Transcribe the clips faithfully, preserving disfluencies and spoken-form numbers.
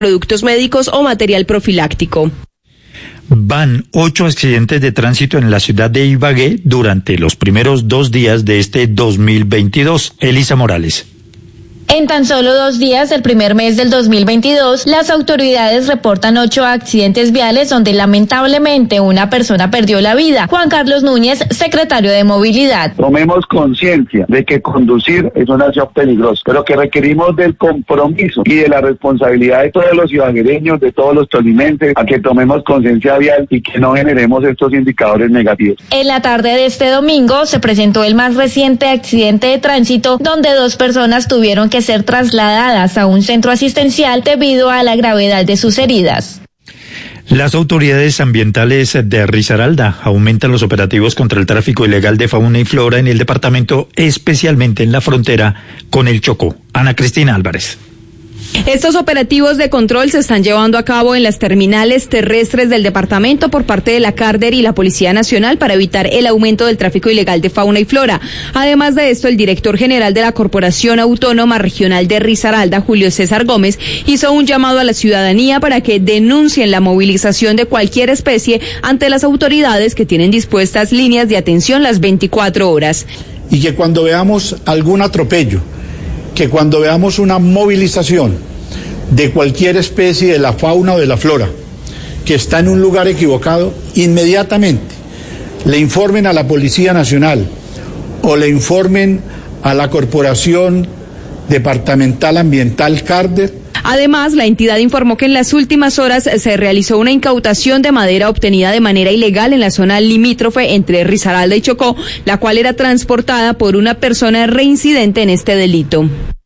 productos médicos o material profiláctico. Van ocho accidentes de tránsito en la ciudad de Ibagué durante los primeros dos días de este dos mil veintidós. Elisa Morales. En tan solo dos días del primer mes del dos mil veintidós, las autoridades reportan ocho accidentes viales donde lamentablemente una persona perdió la vida. Juan Carlos Núñez, secretario de Movilidad. Tomemos conciencia de que conducir es una acción peligrosa, pero que requerimos del compromiso y de la responsabilidad de todos los ibaguereños, de todos los tolimenses, a que tomemos conciencia vial y que no generemos estos indicadores negativos. En la tarde de este domingo se presentó el más reciente accidente de tránsito donde dos personas tuvieron que ser trasladadas a un centro asistencial debido a la gravedad de sus heridas. Las autoridades ambientales de Risaralda aumentan los operativos contra el tráfico ilegal de fauna y flora en el departamento, especialmente en la frontera con el Chocó. Ana Cristina Álvarez. Estos operativos de control se están llevando a cabo en las terminales terrestres del departamento por parte de la Carder y la Policía Nacional para evitar el aumento del tráfico ilegal de fauna y flora. Además de esto, el director general de la Corporación Autónoma Regional de Risaralda, Julio César Gómez, hizo un llamado a la ciudadanía para que denuncien la movilización de cualquier especie ante las autoridades que tienen dispuestas líneas de atención las veinticuatro horas. Y que cuando veamos algún atropello, que cuando veamos una movilización de cualquier especie de la fauna o de la flora que está en un lugar equivocado, inmediatamente le informen a la Policía Nacional o le informen a la Corporación Departamental Ambiental Carder. Además, la entidad informó que en las últimas horas se realizó una incautación de madera obtenida de manera ilegal en la zona limítrofe entre Risaralda y Chocó, la cual era transportada por una persona reincidente en este delito.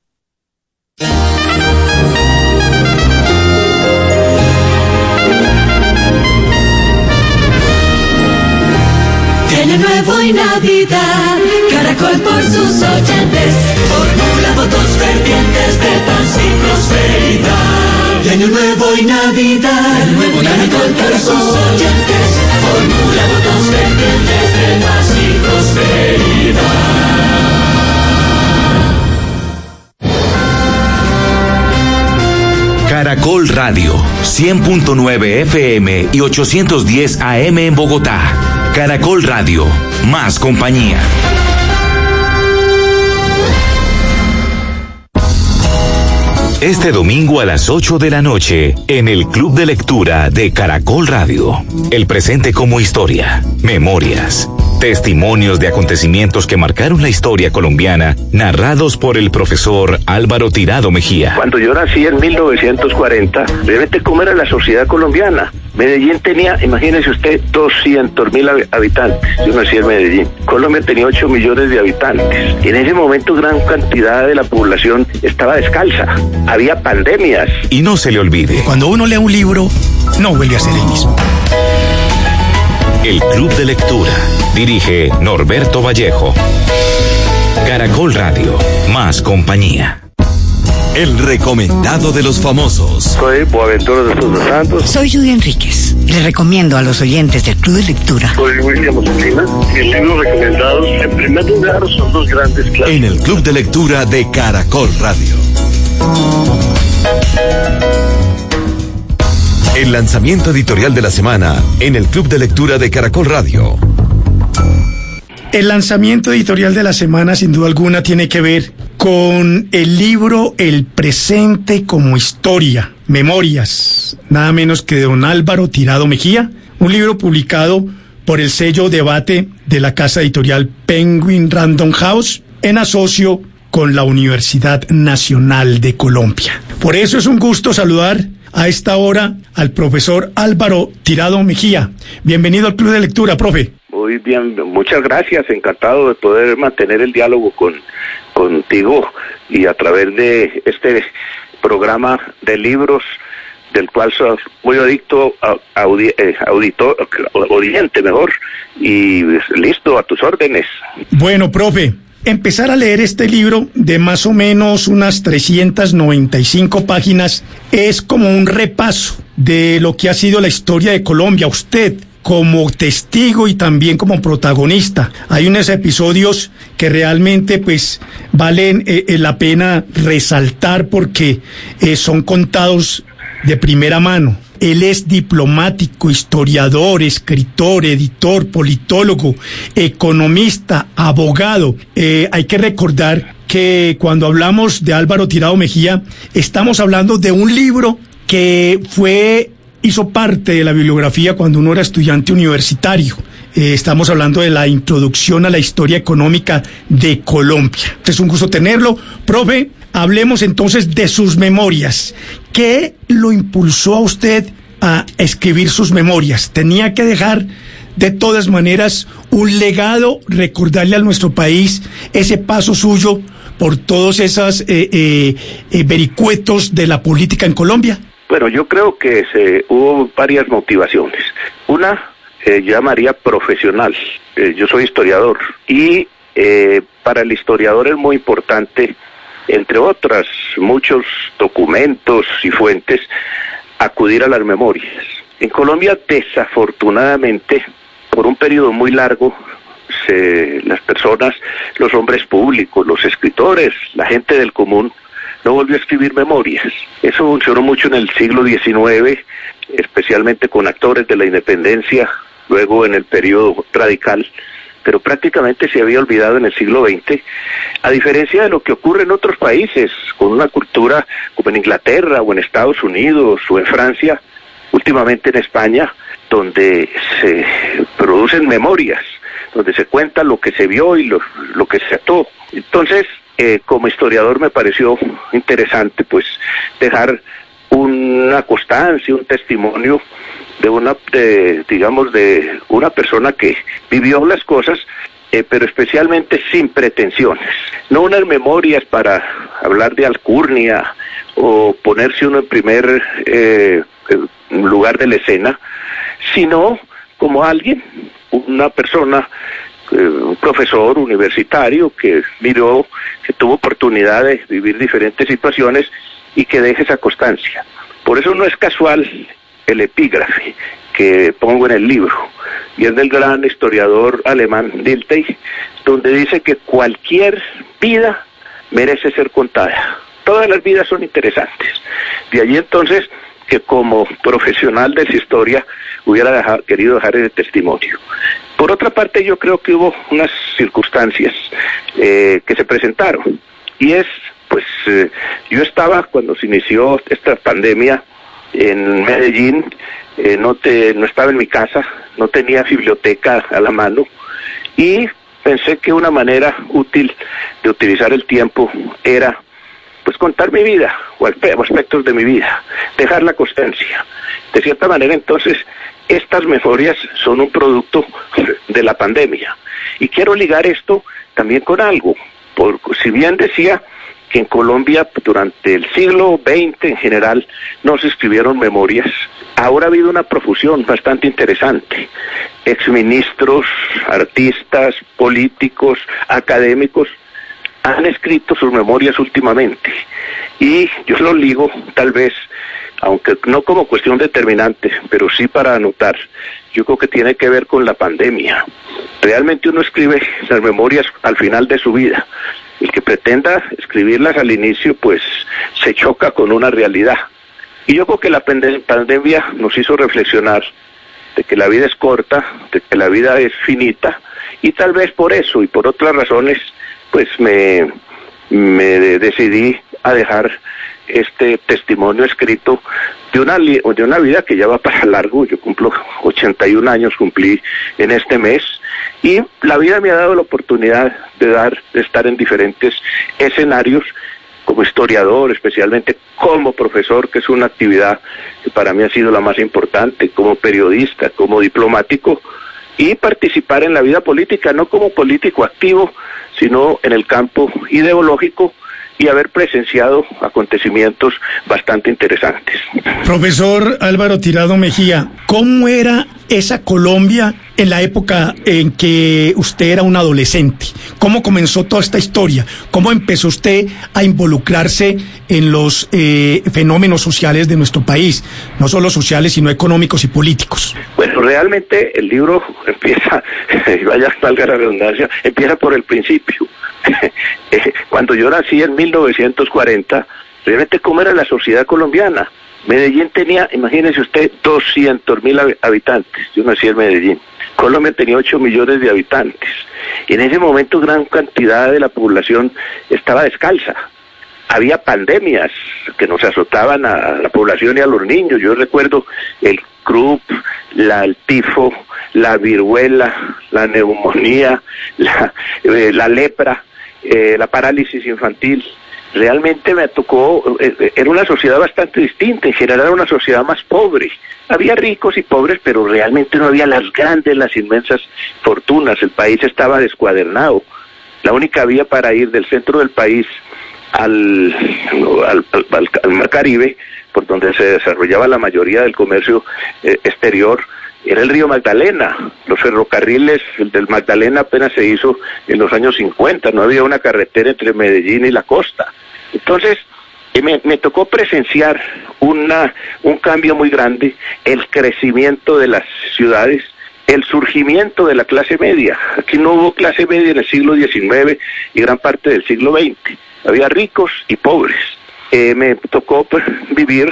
Año Nuevo y Navidad, Caracol por sus oyentes, formula votos fervientes de paz y prosperidad. De Año Nuevo y Navidad, Año Nuevo y Caracol por sus oyentes, formula votos fervientes de paz y prosperidad. Caracol Radio, cien punto nueve F M y ochocientos diez A M en Bogotá. Caracol Radio, más compañía. Este domingo a las ocho de la noche, en el Club de Lectura de Caracol Radio. El presente como historia, memorias, testimonios de acontecimientos que marcaron la historia colombiana, narrados por el profesor Álvaro Tirado Mejía. Cuando yo nací en mil novecientos cuarenta, realmente cómo era la sociedad colombiana. Medellín tenía, imagínese usted, doscientos mil habitantes. Yo nací en Medellín. Colombia tenía ocho millones de habitantes. En ese momento gran cantidad de la población estaba descalza. Había pandemias. Y no se le olvide, cuando uno lee un libro, no vuelve a ser el mismo. El Club de Lectura. Dirige Norberto Vallejo. Caracol Radio, más compañía. El recomendado de los famosos. Soy Boaventura de Jesús Santos. Soy Judy Enríquez. Les recomiendo a los oyentes del Club de Lectura. Soy William Ospina. Mis libros recomendados, en primer lugar, son dos grandes clásicos. En el Club de Lectura de Caracol Radio. El lanzamiento editorial de la semana en el Club de Lectura de Caracol Radio. El lanzamiento editorial de la semana, sin duda alguna, tiene que ver con el libro El presente como historia, Memorias, nada menos que de don Álvaro Tirado Mejía, un libro publicado por el sello Debate de la casa editorial Penguin Random House, en asocio con la Universidad Nacional de Colombia. Por eso es un gusto saludar a esta hora al profesor Álvaro Tirado Mejía. Bienvenido al Club de Lectura, profe. Muy bien, muchas gracias, encantado de poder mantener el diálogo con contigo y a través de este programa de libros del cual soy muy adicto, a, audi, eh, auditor, oyente mejor, y listo, a tus órdenes. Bueno, profe, empezar a leer este libro de más o menos unas trescientas noventa y cinco páginas es como un repaso de lo que ha sido la historia de Colombia. Usted, como testigo y también como protagonista, hay unos episodios que realmente pues valen eh, la pena resaltar porque eh, son contados de primera mano. Él es diplomático, historiador, escritor, editor, politólogo, economista, abogado. Eh, hay que recordar que cuando hablamos de Álvaro Tirado Mejía, estamos hablando de un libro que fue, hizo parte de la bibliografía cuando uno era estudiante universitario. Eh, estamos hablando de la introducción a la historia económica de Colombia. Es un gusto tenerlo. Profe, hablemos entonces de sus memorias. ¿Qué lo impulsó a usted a escribir sus memorias? Tenía que dejar de todas maneras un legado, recordarle a nuestro país ese paso suyo por todos esos eh, eh, eh, vericuetos de la política en Colombia. Bueno, yo creo que se, hubo varias motivaciones. Una, eh, yo llamaría profesional. Eh, yo soy historiador y eh, para el historiador es muy importante, entre otras, muchos documentos y fuentes, acudir a las memorias. En Colombia, desafortunadamente, por un periodo muy largo, se, las personas, los hombres públicos, los escritores, la gente del común, no volvió a escribir memorias. Eso funcionó mucho en el siglo diecinueve, especialmente con actores de la independencia, luego en el periodo radical, pero prácticamente se había olvidado en el siglo veinte, a diferencia de lo que ocurre en otros países, con una cultura como en Inglaterra o en Estados Unidos o en Francia, últimamente en España, donde se producen memorias, donde se cuenta lo que se vio y lo, lo que se ató. Entonces, eh, como historiador me pareció interesante pues dejar una constancia, un testimonio de una, de, digamos, de una persona que vivió las cosas, eh, pero especialmente sin pretensiones. No unas memorias para hablar de alcurnia o ponerse uno en primer eh, lugar de la escena, sino como alguien, una persona, eh, un profesor universitario que miró, que tuvo oportunidad de vivir diferentes situaciones y que deje esa constancia. Por eso no es casual el epígrafe que pongo en el libro, y es del gran historiador alemán Dilthey, donde dice que cualquier vida merece ser contada. Todas las vidas son interesantes. De allí entonces que como profesional de la historia hubiera dejado, querido dejar ese testimonio. Por otra parte, yo creo que hubo unas circunstancias eh, que se presentaron, y es, pues, eh, yo estaba cuando se inició esta pandemia en Medellín, eh, no, te, no estaba en mi casa, no tenía biblioteca a la mano, y pensé que una manera útil de utilizar el tiempo era pues contar mi vida, o aspectos de mi vida, dejar la constancia. De cierta manera, entonces, estas memorias son un producto de la pandemia. Y quiero ligar esto también con algo, por, si bien decía que en Colombia durante el siglo veinte en general no se escribieron memorias, ahora ha habido una profusión bastante interesante. Exministros, artistas, políticos, académicos, han escrito sus memorias últimamente, y yo lo ligo tal vez, aunque no como cuestión determinante, pero sí para anotar, yo creo que tiene que ver con la pandemia. Realmente uno escribe las memorias al final de su vida. El que pretenda escribirlas al inicio, pues se choca con una realidad. Y yo creo que la pandemia nos hizo reflexionar de que la vida es corta, de que la vida es finita, y tal vez por eso y por otras razones, pues me, me decidí a dejar este testimonio escrito de una, de una vida que ya va para largo. Yo cumplo ochenta y un años, cumplí en este mes, y la vida me ha dado la oportunidad de, dar, de estar en diferentes escenarios, como historiador, especialmente como profesor, que es una actividad que para mí ha sido la más importante, como periodista, como diplomático, y participar en la vida política, no como político activo, sino en el campo ideológico, y haber presenciado acontecimientos bastante interesantes. Profesor Álvaro Tirado Mejía, ¿cómo era esa Colombia en la época en que usted era un adolescente? ¿Cómo comenzó toda esta historia? ¿Cómo empezó usted a involucrarse en los eh, fenómenos sociales de nuestro país? No solo sociales, sino económicos y políticos. Bueno, realmente el libro empieza, vaya valga la redundancia, empieza por el principio. Cuando yo nací en mil novecientos cuarenta, realmente cómo era la sociedad colombiana. Medellín tenía, imagínese usted, doscientos mil habitantes. Yo nací en Medellín. Colombia tenía ocho millones de habitantes. Y en ese momento gran cantidad de la población estaba descalza. Había pandemias que nos azotaban a la población y a los niños. Yo recuerdo el crup, la, el tifo, la viruela, la neumonía, la, eh, la lepra, eh, la parálisis infantil. Realmente me tocó, eh, era una sociedad bastante distinta, en general era una sociedad más pobre. Había ricos y pobres, pero realmente no había las grandes, las inmensas fortunas. El país estaba descuadernado. La única vía para ir del centro del país al, al, al, al Mar Caribe, por donde se desarrollaba la mayoría del comercio eh, exterior, era el río Magdalena. Los ferrocarriles del Magdalena apenas se hizo en los años cincuenta, no había una carretera entre Medellín y la costa. Entonces, me, me tocó presenciar una, un cambio muy grande, el crecimiento de las ciudades, el surgimiento de la clase media. Aquí no hubo clase media en el siglo diecinueve y gran parte del siglo veinte. Había ricos y pobres. Eh, me tocó pues, vivir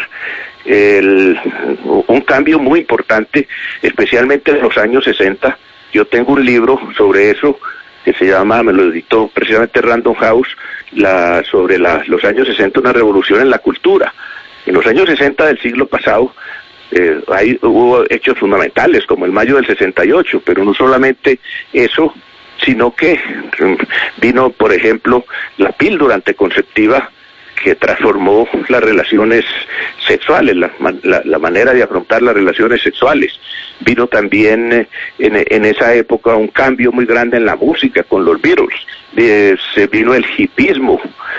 el, un cambio muy importante, especialmente en los años sesenta. Yo tengo un libro sobre eso que se llama, me lo editó precisamente Random House, la, sobre la, los años sesenta, una revolución en la cultura. En los años sesenta del siglo pasado, eh, ahí hubo hechos fundamentales, como el mayo del sesenta y ocho, pero no solamente eso, sino que vino, por ejemplo, la píldora anticonceptiva, que transformó las relaciones sexuales, la, la, la manera de afrontar las relaciones sexuales. Vino también eh, en, en esa época un cambio muy grande en la música con los Beatles. Eh, se vino el hipismo,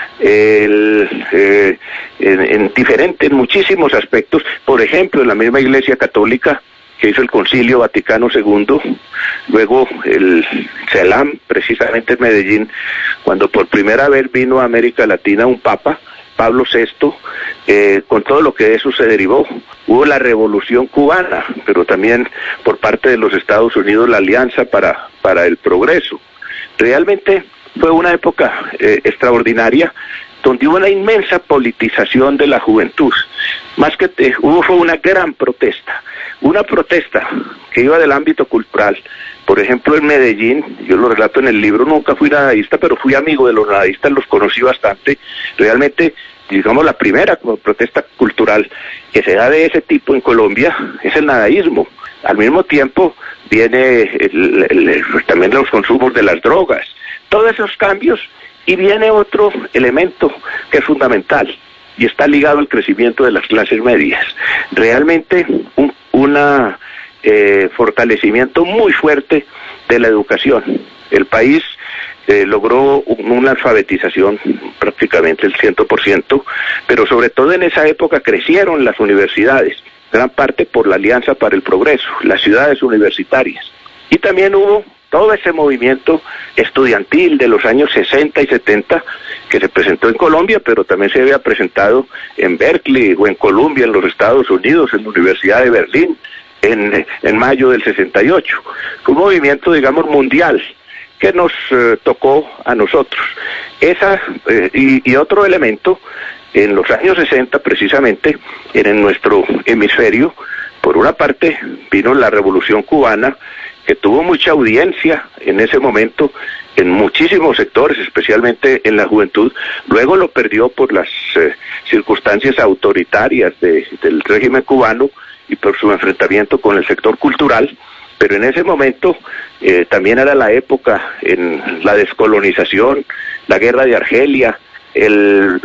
el, eh, en, en diferentes, en muchísimos aspectos. Por ejemplo, en la misma Iglesia Católica, que hizo el Concilio Vaticano segundo, luego el CELAM, precisamente en Medellín, cuando por primera vez vino a América Latina un papa, Pablo sexto, eh, con todo lo que de eso se derivó. Hubo la Revolución Cubana, pero también por parte de los Estados Unidos la Alianza para, para el Progreso. Realmente fue una época eh, extraordinaria, donde hubo una inmensa politización de la juventud. Más que te, hubo fue una gran protesta, una protesta que iba del ámbito cultural. Por ejemplo, en Medellín, yo lo relato en el libro, nunca fui nadaísta, pero fui amigo de los nadaístas, los conocí bastante. Realmente, digamos, la primera protesta cultural que se da de ese tipo en Colombia es el nadaísmo. Al mismo tiempo, viene el, el, el, también los consumos de las drogas. Todos esos cambios, y viene otro elemento que es fundamental, y está ligado al crecimiento de las clases medias. Realmente, un una, eh, fortalecimiento muy fuerte de la educación. El país eh, logró un, una alfabetización prácticamente el cien por ciento, pero sobre todo en esa época crecieron las universidades, gran parte por la Alianza para el Progreso, las ciudades universitarias. Y también hubo todo ese movimiento estudiantil de los años sesenta y setenta que se presentó en Colombia, pero también se había presentado en Berkeley o en Columbia, en los Estados Unidos, en la Universidad de Berlín, en, en mayo del sesenta y ocho. Fue un movimiento, digamos, mundial que nos eh, tocó a nosotros. Esa eh, y, y otro elemento, en los años sesenta precisamente, en nuestro hemisferio, por una parte vino la Revolución Cubana, que tuvo mucha audiencia en ese momento en muchísimos sectores, especialmente en la juventud. Luego lo perdió por las eh, circunstancias autoritarias de, del régimen cubano y por su enfrentamiento con el sector cultural, pero en ese momento eh, también era la época en la descolonización, la guerra de Argelia, el,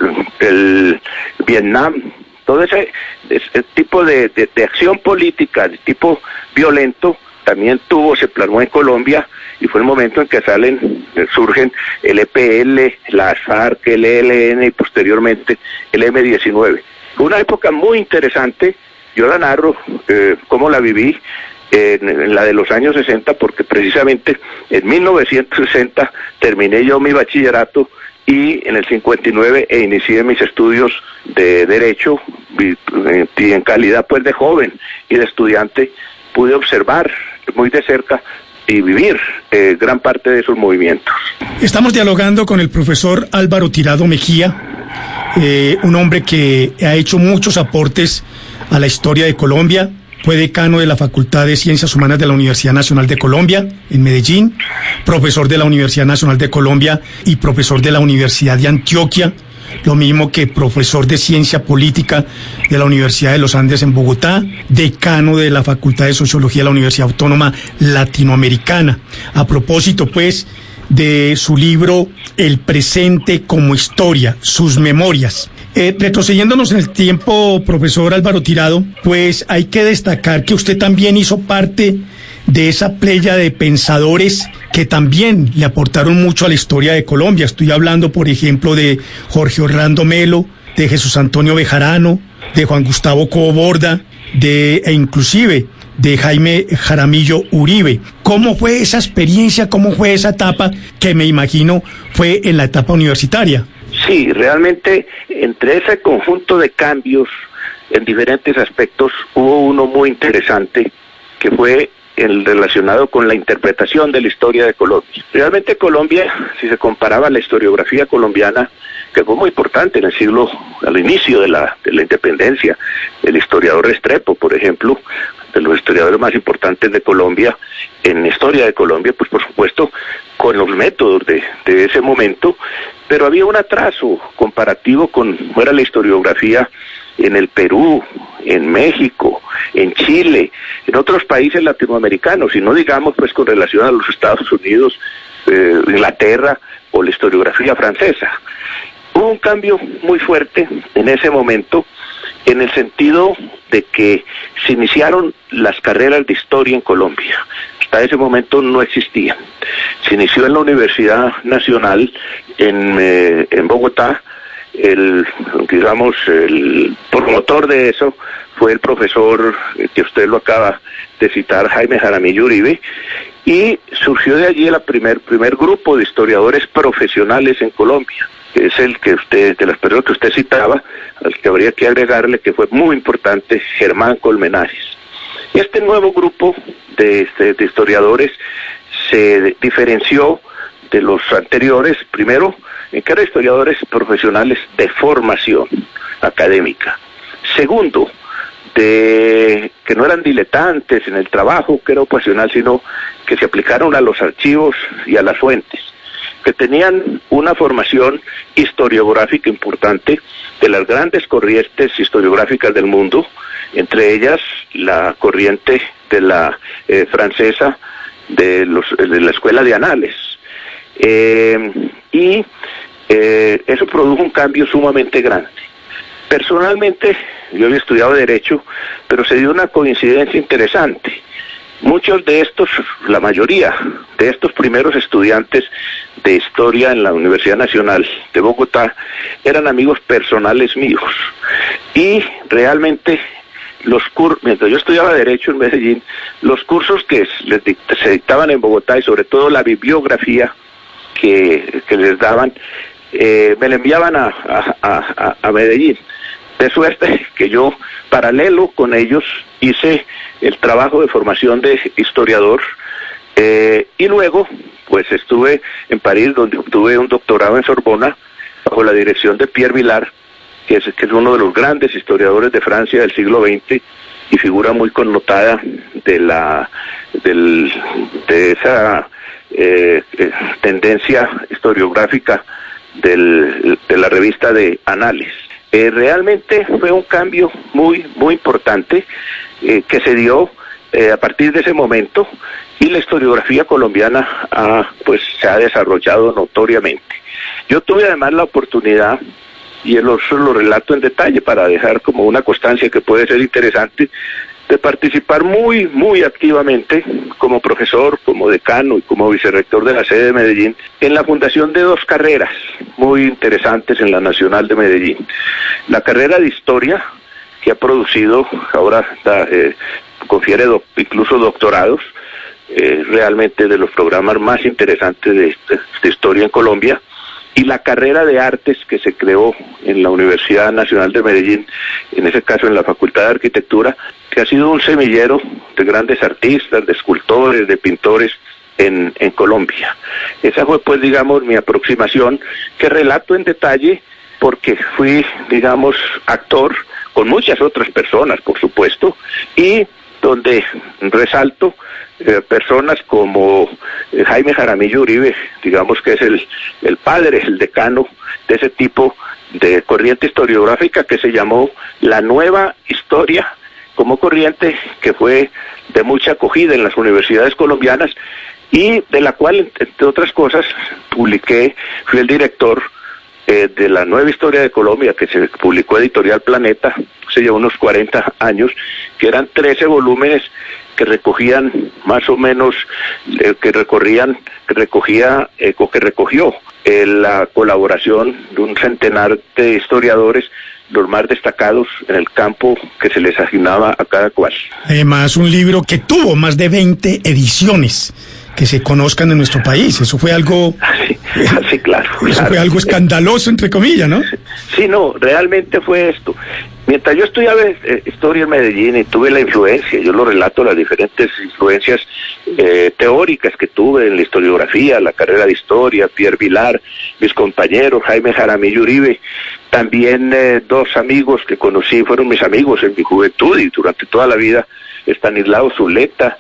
el Vietnam, todo ese, ese tipo de, de, de acción política de tipo violento también tuvo, se plasmó en Colombia, y fue el momento en que salen, surgen el E P L, la FARC, el E L N y posteriormente el eme diecinueve. Fue una época muy interesante, yo la narro, eh, cómo la viví eh, en, en la de los años sesenta, porque precisamente en mil novecientos sesenta terminé yo mi bachillerato, y en el cincuenta y nueve e inicié mis estudios de Derecho, y, y en calidad pues de joven y de estudiante, pude observar muy de cerca y vivir eh, gran parte de esos movimientos. Estamos dialogando con el profesor Álvaro Tirado Mejía, eh, un hombre que ha hecho muchos aportes a la historia de Colombia. Fue decano de la Facultad de Ciencias Humanas de la Universidad Nacional de Colombia, en Medellín, profesor de la Universidad Nacional de Colombia y profesor de la Universidad de Antioquia, lo mismo que profesor de Ciencia Política de la Universidad de los Andes en Bogotá, decano de la Facultad de Sociología de la Universidad Autónoma Latinoamericana. A propósito, pues, de su libro El presente como historia, sus memorias. Eh, retrocediéndonos en el tiempo, profesor Álvaro Tirado, pues hay que destacar que usted también hizo parte de esa playa de pensadores que también le aportaron mucho a la historia de Colombia. Estoy hablando, por ejemplo, de Jorge Orlando Melo, de Jesús Antonio Bejarano, de Juan Gustavo Coborda, de, e inclusive de Jaime Jaramillo Uribe. ¿Cómo fue esa experiencia, cómo fue esa etapa que me imagino fue en la etapa universitaria? Sí, realmente entre ese conjunto de cambios en diferentes aspectos hubo uno muy interesante que fue el relacionado con la interpretación de la historia de Colombia. Realmente Colombia, si se comparaba a la historiografía colombiana, que fue muy importante en el siglo, al inicio de la, de la independencia, el historiador Restrepo, por ejemplo, de los historiadores más importantes de Colombia, en historia de Colombia, pues por supuesto, con los métodos de, de ese momento, pero había un atraso comparativo con cómo era la historiografía en el Perú, en México, en Chile, en otros países latinoamericanos, y no digamos pues con relación a los Estados Unidos, eh, Inglaterra o la historiografía francesa. Hubo un cambio muy fuerte en ese momento, en el sentido de que se iniciaron las carreras de historia en Colombia. Hasta ese momento no existían. Se inició en la Universidad Nacional en, eh, en Bogotá. El, digamos, el promotor de eso fue el profesor que usted lo acaba de citar, Jaime Jaramillo Uribe, y surgió de allí el primer, primer grupo de historiadores profesionales en Colombia. Es el que usted, de las personas que usted citaba, al que habría que agregarle que fue muy importante, Germán Colmenares. Este nuevo grupo de, de, de historiadores se diferenció de los anteriores, primero, en que eran historiadores profesionales de formación académica. Segundo, de que no eran diletantes en el trabajo, que era ocasional, sino que se aplicaron a los archivos y a las fuentes, que tenían una formación historiográfica importante de las grandes corrientes historiográficas del mundo, entre ellas la corriente de la eh, francesa de, los, de la Escuela de Anales. Eh, y eh, eso produjo un cambio sumamente grande. Personalmente, yo había estudiado Derecho, pero se dio una coincidencia interesante. Muchos de estos, la mayoría de estos primeros estudiantes de Historia en la Universidad Nacional de Bogotá eran amigos personales míos. Y realmente, los cur mientras yo estudiaba Derecho en Medellín, los cursos que les dict se dictaban en Bogotá y sobre todo la bibliografía que, que les daban, eh, me la enviaban a, a, a, a Medellín. De suerte que yo, paralelo con ellos, hice el trabajo de formación de historiador, eh, y luego pues estuve en París, donde obtuve un doctorado en Sorbona bajo la dirección de Pierre Vilar, que es, que es uno de los grandes historiadores de Francia del siglo veinte y figura muy connotada de la del, de esa eh, eh, tendencia historiográfica del, de la revista de Anales. Eh, realmente fue un cambio muy, muy importante eh, que se dio eh, a partir de ese momento, y la historiografía colombiana ha, pues, se ha desarrollado notoriamente. Yo tuve además la oportunidad, y eso lo relato en detalle para dejar como una constancia que puede ser interesante, de participar muy, muy activamente como profesor, como decano y como vicerrector de la sede de Medellín en la fundación de dos carreras muy interesantes en la Nacional de Medellín. La carrera de Historia, que ha producido, ahora está, eh, confiere doc, incluso doctorados, eh, realmente de los programas más interesantes de, de, de historia en Colombia, y la carrera de Artes que se creó en la Universidad Nacional de Medellín, en ese caso en la Facultad de Arquitectura, que ha sido un semillero de grandes artistas, de escultores, de pintores en, en Colombia. Esa fue, pues, digamos, mi aproximación, que relato en detalle porque fui, digamos, actor con muchas otras personas, por supuesto, y donde resalto eh, personas como eh, Jaime Jaramillo Uribe, digamos que es el, el padre, el decano de ese tipo de corriente historiográfica que se llamó la nueva historia como corriente, que fue de mucha acogida en las universidades colombianas y de la cual, entre otras cosas, publiqué, fui el director eh, de la nueva historia de Colombia, que se publicó Editorial Planeta, hace ya unos cuarenta años, que eran trece volúmenes que recogían más o menos, eh, que recorrían, que recogía, eh, que recogió eh, la colaboración de un centenar de historiadores, los más destacados en el campo que se les asignaba a cada cual. Además, un libro que tuvo más de veinte ediciones que se conozcan en nuestro país. Eso fue algo... Sí, sí, claro. Eso claro. fue algo escandaloso, entre comillas, ¿no? Sí, no, realmente fue esto. Mientras yo estudiaba eh, historia en Medellín y tuve la influencia, yo lo relato, las diferentes influencias eh, teóricas que tuve en la historiografía, la carrera de historia, Pierre Vilar, mis compañeros, Jaime Jaramillo Uribe, también eh, dos amigos que conocí, fueron mis amigos en mi juventud y durante toda la vida, Estanislao Zuleta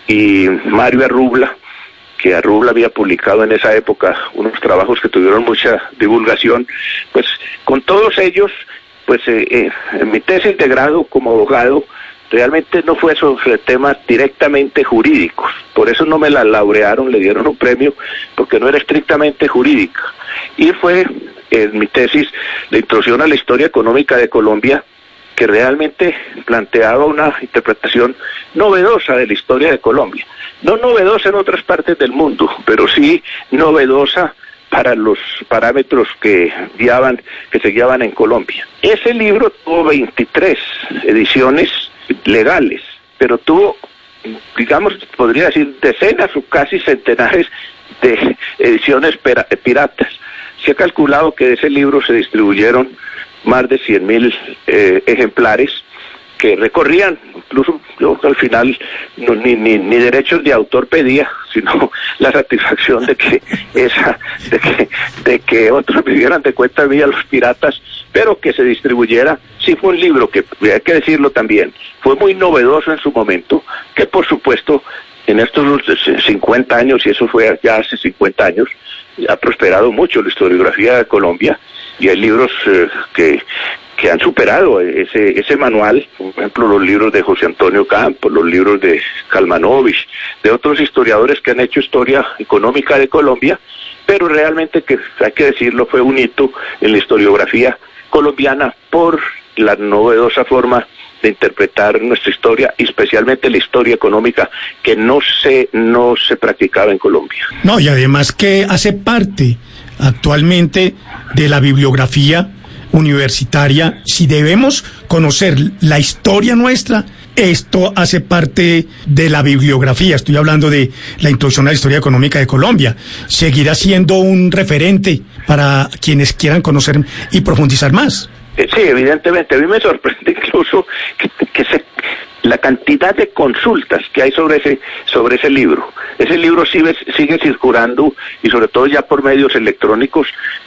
y Mario Arrubla, que Arrubla había publicado en esa época unos trabajos que tuvieron mucha divulgación. Pues con todos ellos, pues eh, eh, en mi tesis de grado como abogado, realmente no fue sobre temas directamente jurídicos, por eso no me la laurearon, le dieron un premio, porque no era estrictamente jurídica, y fue en mi tesis la introducción a la historia económica de Colombia, que realmente planteaba una interpretación novedosa de la historia de Colombia, no novedosa en otras partes del mundo, pero sí novedosa para los parámetros que guiaban, que se guiaban en Colombia. Ese libro tuvo veintitrés ediciones legales, pero tuvo, digamos, podría decir, decenas o casi centenares de ediciones piratas. Se ha calculado que de ese libro se distribuyeron más de cien mil eh, ejemplares que recorrían, incluso yo al final no, ni, ni, ni derechos de autor pedía, sino la satisfacción de que esa, de que, de que otros vivieran de cuenta mía, los piratas, pero que se distribuyera. Sí fue un libro que, hay que decirlo también, fue muy novedoso en su momento, que por supuesto en estos cincuenta años, y eso fue ya hace cincuenta años, ha prosperado mucho la historiografía de Colombia, y hay libros eh, que, que han superado ese, ese manual, por ejemplo los libros de José Antonio Campos, los libros de Kalmanovich, de otros historiadores que han hecho historia económica de Colombia, pero realmente, que hay que decirlo, fue un hito en la historiografía colombiana por la novedosa forma de interpretar nuestra historia, especialmente la historia económica, que no se, no se practicaba en Colombia. No, y además que hace parte actualmente de la bibliografía universitaria. Si debemos conocer la historia nuestra, esto hace parte de la bibliografía. Estoy hablando de la introducción a la historia económica de Colombia. Seguirá siendo un referente para quienes quieran conocer y profundizar más. Sí, evidentemente. A mí me sorprende incluso que, que se, la cantidad de consultas que hay sobre ese sobre ese libro. Ese libro sigue, sigue circulando, y sobre todo ya por medios electrónicos,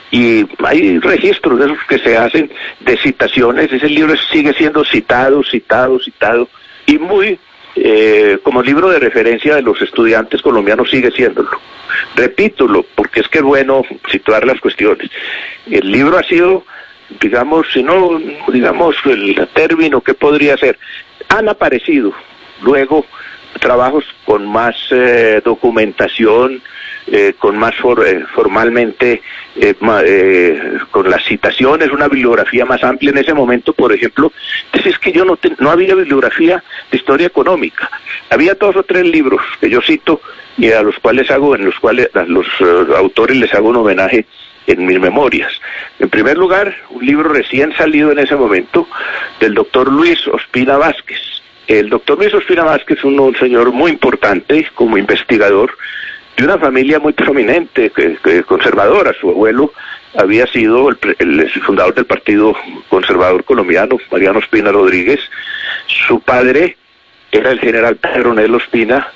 y hay registros de esos que se hacen de citaciones. Ese libro sigue siendo citado, citado, citado, y muy eh, como libro de referencia de los estudiantes colombianos sigue siéndolo. Repítolo, porque es que es bueno situar las cuestiones. El libro ha sido, digamos, si no, digamos, el término que podría ser, han aparecido luego trabajos con más eh, documentación, eh, con más for, eh, formalmente, eh, ma, eh, con las citaciones, una bibliografía más amplia en ese momento. Por ejemplo, es que yo no, te, no había bibliografía de historia económica, había dos o tres libros que yo cito y a los cuales hago, en los cuales a los uh, autores les hago un homenaje en mis memorias. En primer lugar, un libro recién salido en ese momento del doctor Luis Ospina Vázquez. El doctor Luis Ospina Vázquez es un, un señor muy importante como investigador, de una familia muy prominente, que, que conservadora. Su abuelo había sido el, el fundador del Partido Conservador Colombiano, Mariano Ospina Rodríguez. Su padre era el general Pedro Nel Ospina,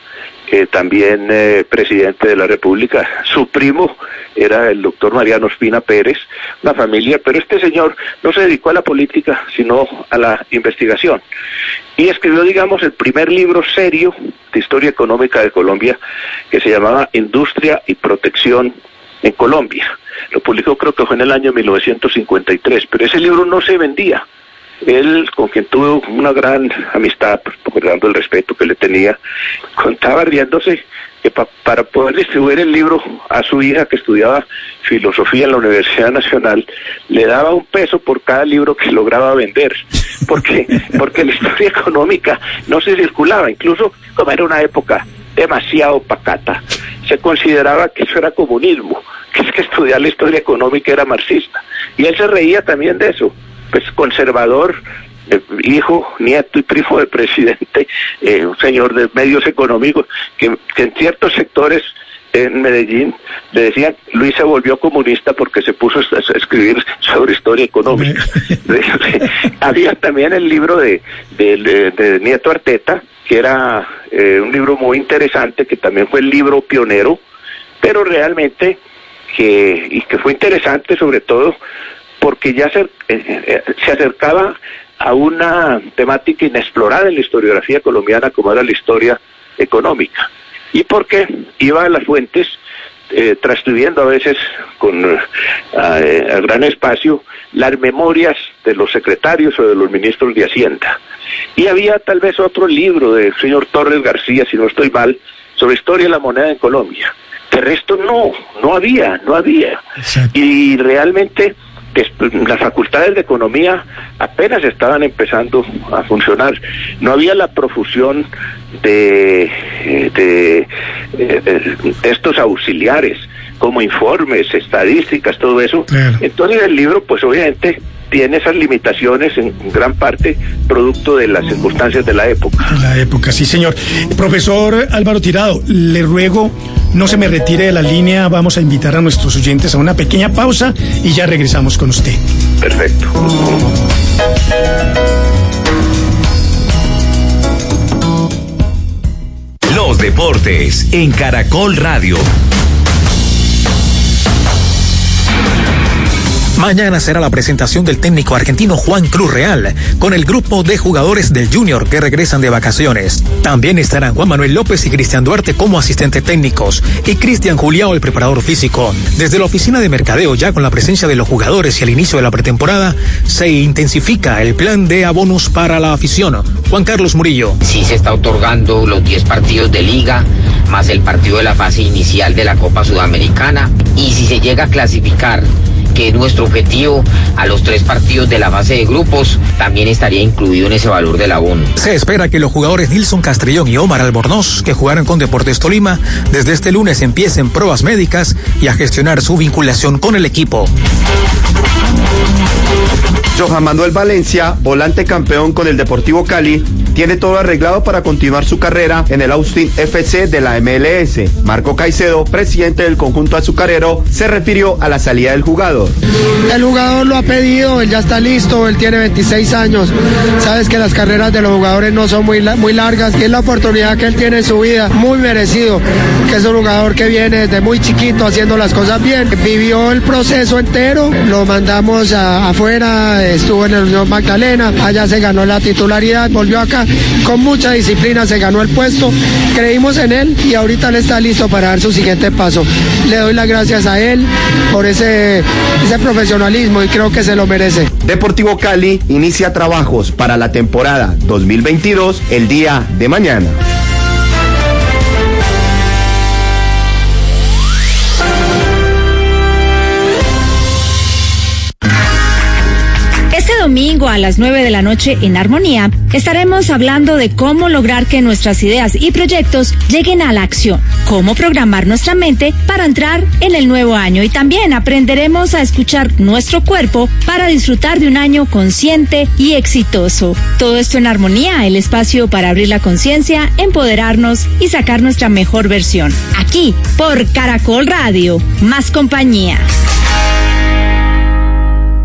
eh, también eh, presidente de la República. Su primo era el doctor Mariano Espina Pérez, una familia, pero este señor no se dedicó a la política, sino a la investigación. Y escribió, digamos, el primer libro serio de historia económica de Colombia, que se llamaba Industria y Protección en Colombia. Lo publicó, creo que fue en el año mil novecientos cincuenta y tres, pero ese libro no se vendía. Él, con quien tuvo una gran amistad, recordando el respeto que le tenía, contaba riéndose que pa para poder distribuir el libro a su hija, que estudiaba filosofía en la Universidad Nacional, le daba un peso por cada libro que lograba vender, porque porque la historia económica no se circulaba, incluso como era una época demasiado pacata, se consideraba que eso era comunismo, que es que estudiar la historia económica era marxista, y él se reía también de eso, pues conservador, eh, hijo, nieto y primo del presidente, eh, un señor de medios económicos, que, que en ciertos sectores en Medellín le decían, Luis se volvió comunista porque se puso a escribir sobre historia económica. Había también el libro de, de, de, de Nieto Arteta, que era eh, un libro muy interesante, que también fue el libro pionero, pero realmente que, y que fue interesante sobre todo porque ya se, eh, se acercaba a una temática inexplorada en la historiografía colombiana como era la historia económica, y porque iba a las fuentes eh, transcribiendo a veces con eh, a, eh, a gran espacio las memorias de los secretarios o de los ministros de Hacienda, y había tal vez otro libro del señor Torres García, si no estoy mal, sobre historia de la moneda en Colombia. De resto no, no había, no había. Exacto. Y realmente las facultades de economía apenas estaban empezando a funcionar, no había la profusión de, de, de, de estos auxiliares como informes, estadísticas, todo eso. Claro. Entonces el libro pues obviamente tiene esas limitaciones en gran parte producto de las circunstancias de la época. La época, sí señor. Profesor Álvaro Tirado, le ruego no se me retire de la línea, vamos a invitar a nuestros oyentes a una pequeña pausa y ya regresamos con usted. Perfecto. Los deportes en Caracol Radio. Mañana será la presentación del técnico argentino Juan Cruz Real con el grupo de jugadores del Junior que regresan de vacaciones. También estarán Juan Manuel López y Cristian Duarte como asistentes técnicos y Cristian Juliao, el preparador físico. Desde la oficina de mercadeo, ya con la presencia de los jugadores y al inicio de la pretemporada, se intensifica el plan de abonos para la afición. Juan Carlos Murillo. Sí se está otorgando los diez partidos de liga, más el partido de la fase inicial de la Copa Sudamericana, y si se llega a clasificar, que es nuestro objetivo, a los tres partidos de la fase de grupos, también estaría incluido en ese valor del abono. Se espera que los jugadores Nilson Castrillón y Omar Albornoz, que jugaron con Deportes Tolima, desde este lunes empiecen pruebas médicas y a gestionar su vinculación con el equipo. Johan Manuel Valencia, volante campeón con el Deportivo Cali, tiene todo arreglado para continuar su carrera en el Austin F C de la M L S. Marco Caicedo, presidente del conjunto azucarero, se refirió a la salida del jugador. El jugador lo ha pedido, él ya está listo, él tiene veintiséis años. Sabes que las carreras de los jugadores no son muy, muy largas y es la oportunidad que él tiene en su vida, muy merecido, que es un jugador que viene desde muy chiquito haciendo las cosas bien. Vivió el proceso entero, lo mandamos a, afuera, estuvo en el Unión Magdalena, allá se ganó la titularidad, volvió acá con mucha disciplina, se ganó el puesto, creímos en él y ahorita él está listo para dar su siguiente paso. Le doy las gracias a él por ese, ese profesionalismo y creo que se lo merece. Deportivo Cali inicia trabajos para la temporada dos mil veintidós el día de mañana. Domingo a las nueve de la noche en Armonía estaremos hablando de cómo lograr que nuestras ideas y proyectos lleguen a la acción, cómo programar nuestra mente para entrar en el nuevo año, y también aprenderemos a escuchar nuestro cuerpo para disfrutar de un año consciente y exitoso. Todo esto en Armonía, el espacio para abrir la conciencia, empoderarnos y sacar nuestra mejor versión. Aquí por Caracol Radio, más compañía.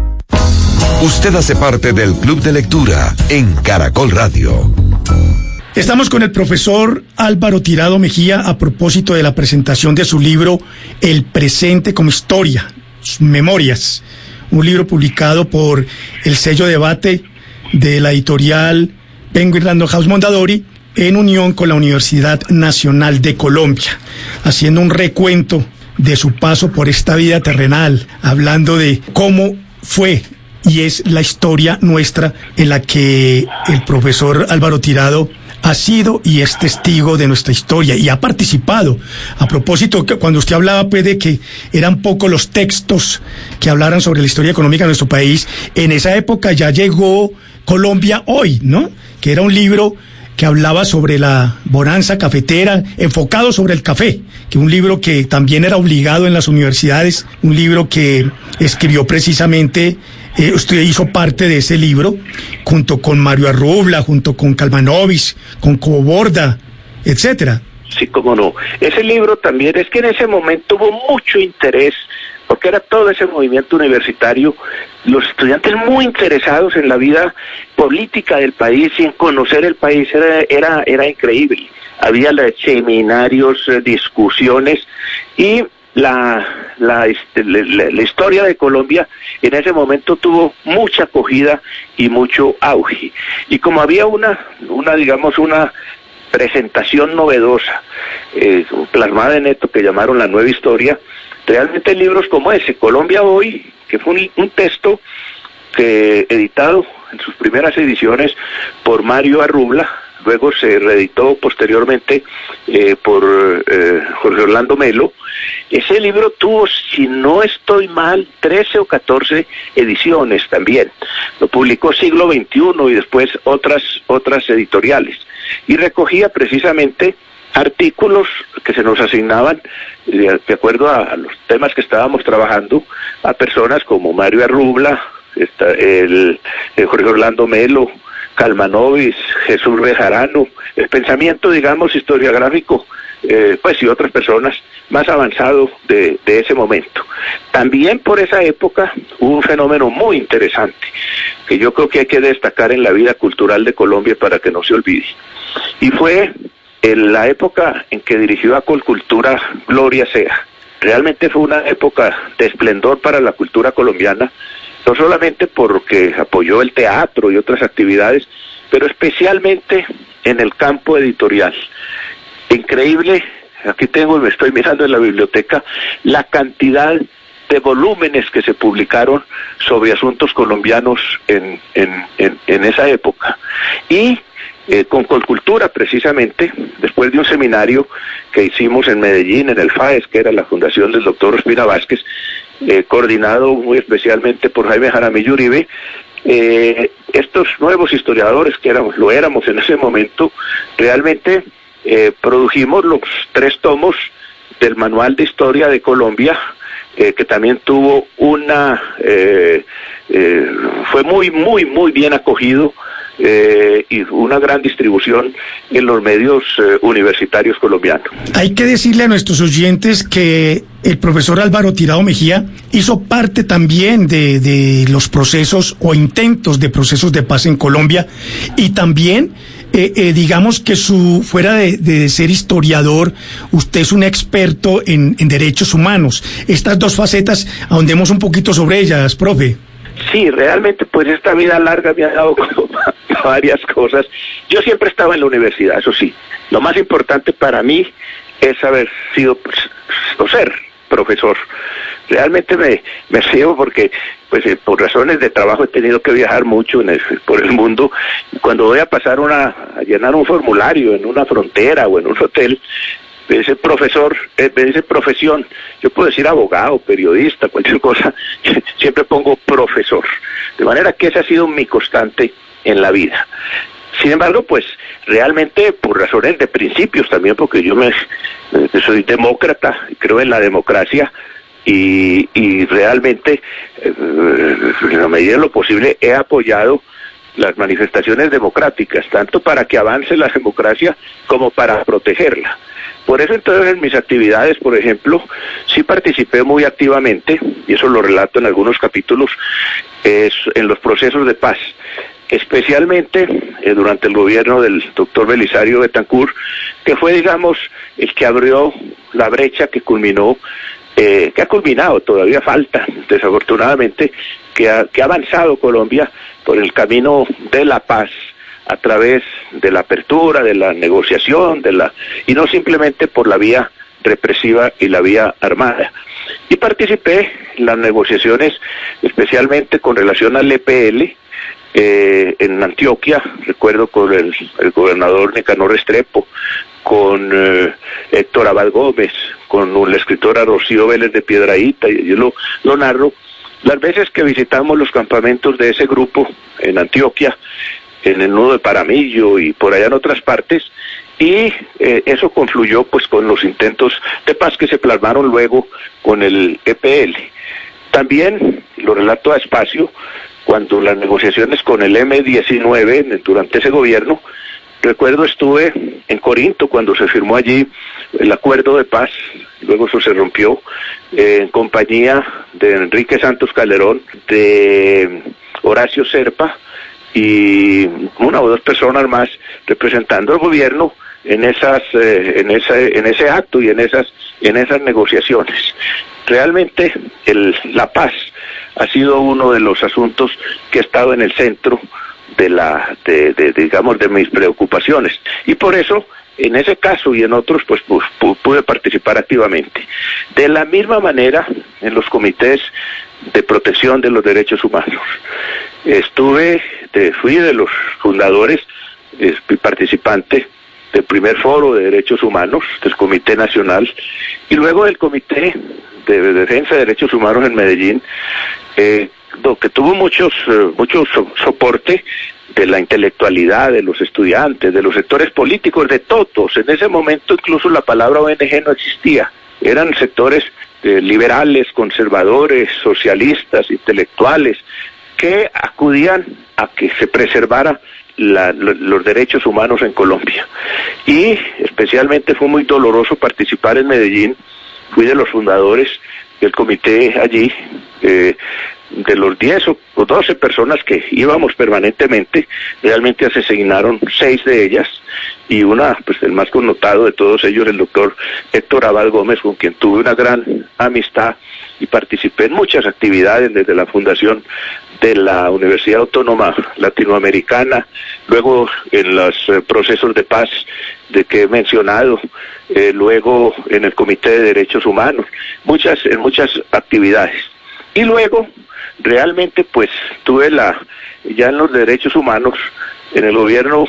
Usted hace parte del Club de Lectura en Caracol Radio. Estamos con el profesor Álvaro Tirado Mejía a propósito de la presentación de su libro El presente como historia, Memorias, un libro publicado por el sello Debate de la editorial Penguin Random House Mondadori en unión con la Universidad Nacional de Colombia, haciendo un recuento de su paso por esta vida terrenal, hablando de cómo fue y es la historia nuestra en la que el profesor Álvaro Tirado ha sido y es testigo de nuestra historia y ha participado. A propósito, cuando usted hablaba pues de que eran pocos los textos que hablaran sobre la historia económica de nuestro país, en esa época ya llegó Colombia Hoy, ¿no? Que era un libro que hablaba sobre la bonanza cafetera, enfocado sobre el café, que un libro que también era obligado en las universidades, un libro que escribió precisamente, eh, usted hizo parte de ese libro, junto con Mario Arrubla, junto con Kalmanovich, con Coborda, etcétera. Sí, cómo no. Ese libro también, es que en ese momento hubo mucho interés, porque era todo ese movimiento universitario, los estudiantes muy interesados en la vida política del país y en conocer el país, era, era, era increíble. Había los seminarios, eh, discusiones, y la, la, la, la historia de Colombia en ese momento tuvo mucha acogida y mucho auge. Y como había una, una digamos, una presentación novedosa, eh, plasmada en esto que llamaron la nueva historia, realmente libros como ese, Colombia Hoy, que fue un, un texto que editado en sus primeras ediciones por Mario Arrubla, luego se reeditó posteriormente eh, por eh, Jorge Orlando Melo. Ese libro tuvo, si no estoy mal, trece o catorce ediciones también. Lo publicó Siglo veintiuno y después otras, otras editoriales. Y recogía precisamente artículos que se nos asignaban de, de acuerdo a, a los temas que estábamos trabajando, a personas como Mario Arrubla, esta, el, el Jorge Orlando Melo, Kalmanovich, Jesús Bejarano, el pensamiento, digamos, historiográfico, eh, pues y otras personas más avanzado de, de ese momento. También por esa época hubo un fenómeno muy interesante, que yo creo que hay que destacar en la vida cultural de Colombia para que no se olvide, y fue en la época en que dirigió a Colcultura Gloria Sea. Realmente fue una época de esplendor para la cultura colombiana, no solamente porque apoyó el teatro y otras actividades, pero especialmente en el campo editorial. Increíble, aquí tengo, me estoy mirando en la biblioteca, la cantidad de volúmenes que se publicaron sobre asuntos colombianos en, en, en, en esa época. Y Eh, con Colcultura, precisamente, después de un seminario que hicimos en Medellín, en el FAES, que era la fundación del doctor Ospina Vázquez, eh, coordinado muy especialmente por Jaime Jaramillo Uribe, eh, estos nuevos historiadores, que éramos, lo éramos en ese momento, realmente eh, produjimos los tres tomos del Manual de Historia de Colombia, eh, que también tuvo una, eh, eh, fue muy, muy, muy bien acogido, Eh, y una gran distribución en los medios eh, universitarios colombianos. Hay que decirle a nuestros oyentes que el profesor Álvaro Tirado Mejía hizo parte también de, de los procesos o intentos de procesos de paz en Colombia, y también eh, eh, digamos que su fuera de, de ser historiador, usted es un experto en, en derechos humanos. Estas dos facetas, ahondemos un poquito sobre ellas, profe. Sí, realmente pues esta vida larga me ha dado varias cosas. Yo siempre estaba en la universidad, eso sí. Lo más importante para mí es haber sido pues, o ser profesor. Realmente me, me río porque pues eh, por razones de trabajo he tenido que viajar mucho en el, por el mundo. Cuando voy a pasar una, a llenar un formulario en una frontera o en un hotel, me dice profesor, eh, me dice profesión, yo puedo decir abogado, periodista, cualquier cosa, siempre pongo profesor, de manera que esa ha sido mi constante en la vida. Sin embargo, pues realmente por razones de principios también, porque yo me eh, soy demócrata, creo en la democracia, y, y realmente eh, en la medida de lo posible he apoyado las manifestaciones democráticas, tanto para que avance la democracia como para protegerla. Por eso entonces en mis actividades, por ejemplo, sí participé muy activamente, y eso lo relato en algunos capítulos, es, en los procesos de paz, especialmente eh, durante el gobierno del doctor Belisario Betancur, que fue, digamos, el que abrió la brecha que culminó, eh, que ha culminado, todavía falta, desafortunadamente, que ha, que ha avanzado Colombia por el camino de la paz, a través de la apertura, de la negociación, de la y no simplemente por la vía represiva y la vía armada. Y participé en las negociaciones, especialmente con relación al E P L, eh, en Antioquia, recuerdo con el, el gobernador Nicanor Restrepo, con eh, Héctor Abad Gómez, con la escritora Rocío Vélez de Piedrahíta, y yo lo, lo narro, las veces que visitamos los campamentos de ese grupo en Antioquia, en el nudo de Paramillo y por allá en otras partes, y eh, eso confluyó pues con los intentos de paz que se plasmaron luego con el E P L. También, lo relato a espacio, cuando las negociaciones con el eme diecinueve, durante ese gobierno, recuerdo estuve en Corinto cuando se firmó allí el acuerdo de paz, luego eso se rompió, eh, en compañía de Enrique Santos Calderón, de Horacio Serpa, y una o dos personas más representando al gobierno en esas eh, en ese en ese acto y en esas en esas negociaciones. Realmente el, la paz ha sido uno de los asuntos que ha estado en el centro de la de, de, de digamos de mis preocupaciones, y por eso en ese caso y en otros pues, pues pude participar activamente. De la misma manera en los comités de protección de los derechos humanos. Estuve, de, fui de los fundadores y participante del primer foro de derechos humanos, del Comité Nacional, y luego del Comité de Defensa de Derechos Humanos en Medellín, eh, que tuvo muchos, eh, mucho so, soporte de la intelectualidad, de los estudiantes, de los sectores políticos, de todos. En ese momento incluso la palabra O N G no existía, eran sectores eh, liberales, conservadores, socialistas, intelectuales, que acudían a que se preservara la, los derechos humanos en Colombia. Y especialmente fue muy doloroso participar en Medellín, fui de los fundadores del comité allí, eh, de los diez o doce personas que íbamos permanentemente, realmente se asignaron seis de ellas, y una, pues el más connotado de todos ellos, el doctor Héctor Abad Gómez, con quien tuve una gran amistad y participé en muchas actividades desde la fundación de la Universidad Autónoma Latinoamericana, luego en los eh, procesos de paz de que he mencionado, eh, luego en el Comité de Derechos Humanos, muchas en muchas actividades. Y luego, realmente, pues, tuve la, ya en los derechos humanos, en el gobierno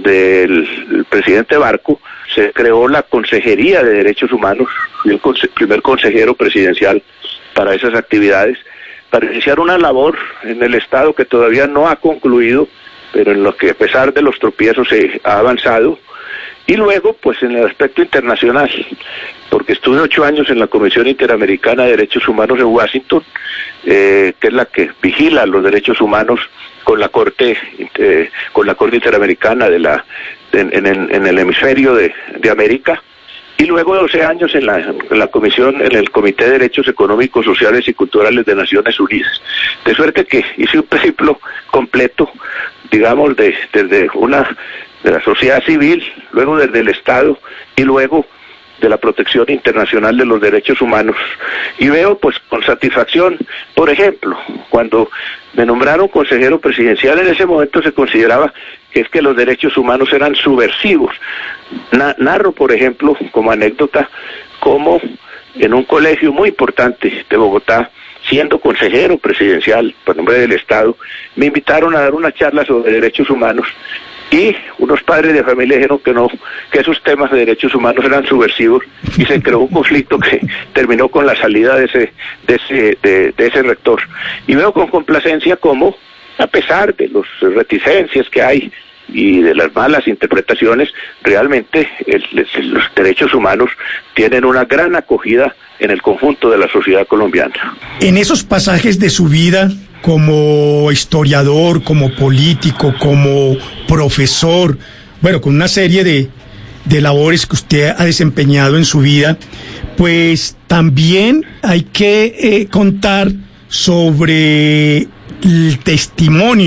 del presidente Barco, se creó la Consejería de Derechos Humanos, fui el conse- primer consejero presidencial para esas actividades, para iniciar una labor en el Estado que todavía no ha concluido, pero en lo que a pesar de los tropiezos se ha avanzado. Y luego, pues en el aspecto internacional, porque estuve ocho años en la Comisión Interamericana de Derechos Humanos en Washington, eh, que es la que vigila los derechos humanos con la Corte, eh, con la Corte Interamericana de la, de, en, en, en el hemisferio de, de América, y luego doce años en la, en la Comisión, en el Comité de Derechos Económicos, Sociales y Culturales de Naciones Unidas. De suerte que hice un periplo completo, digamos, de, desde una de la sociedad civil, luego desde el Estado y luego de la protección internacional de los derechos humanos. Y veo pues con satisfacción, por ejemplo, cuando me nombraron consejero presidencial, en ese momento se consideraba que es que los derechos humanos eran subversivos. Na- narro, por ejemplo, como anécdota, como en un colegio muy importante de Bogotá, siendo consejero presidencial por nombre del Estado, me invitaron a dar una charla sobre derechos humanos, y unos padres de familia dijeron que no, que esos temas de derechos humanos eran subversivos, y se creó un conflicto que terminó con la salida de ese de ese de, de ese rector. Y veo con complacencia cómo, a pesar de las reticencias que hay y de las malas interpretaciones, realmente el, el, los derechos humanos tienen una gran acogida en el conjunto de la sociedad colombiana. En esos pasajes de su vida, como historiador, como político, como profesor, bueno, con una serie de, de labores que usted ha desempeñado en su vida, pues también hay que eh, contar sobre el testimonio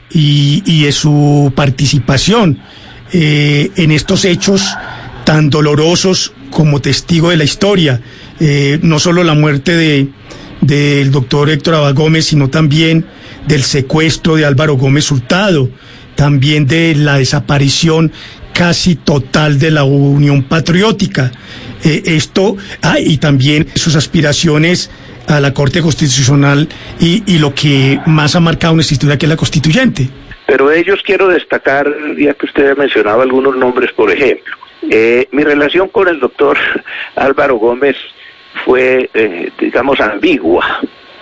y, y de su participación eh, en estos hechos tan dolorosos como testigo de la historia, eh, no solo la muerte de del doctor Héctor Abad Gómez, sino también del secuestro de Álvaro Gómez Hurtado, también de la desaparición casi total de la Unión Patriótica. Eh, esto, ah, y también sus aspiraciones a la Corte Constitucional y, y lo que más ha marcado nuestra historia, que es la constituyente. Pero de ellos quiero destacar, ya que usted ha mencionado algunos nombres, por ejemplo, eh, mi relación con el doctor Álvaro Gómez fue, eh, digamos, ambigua,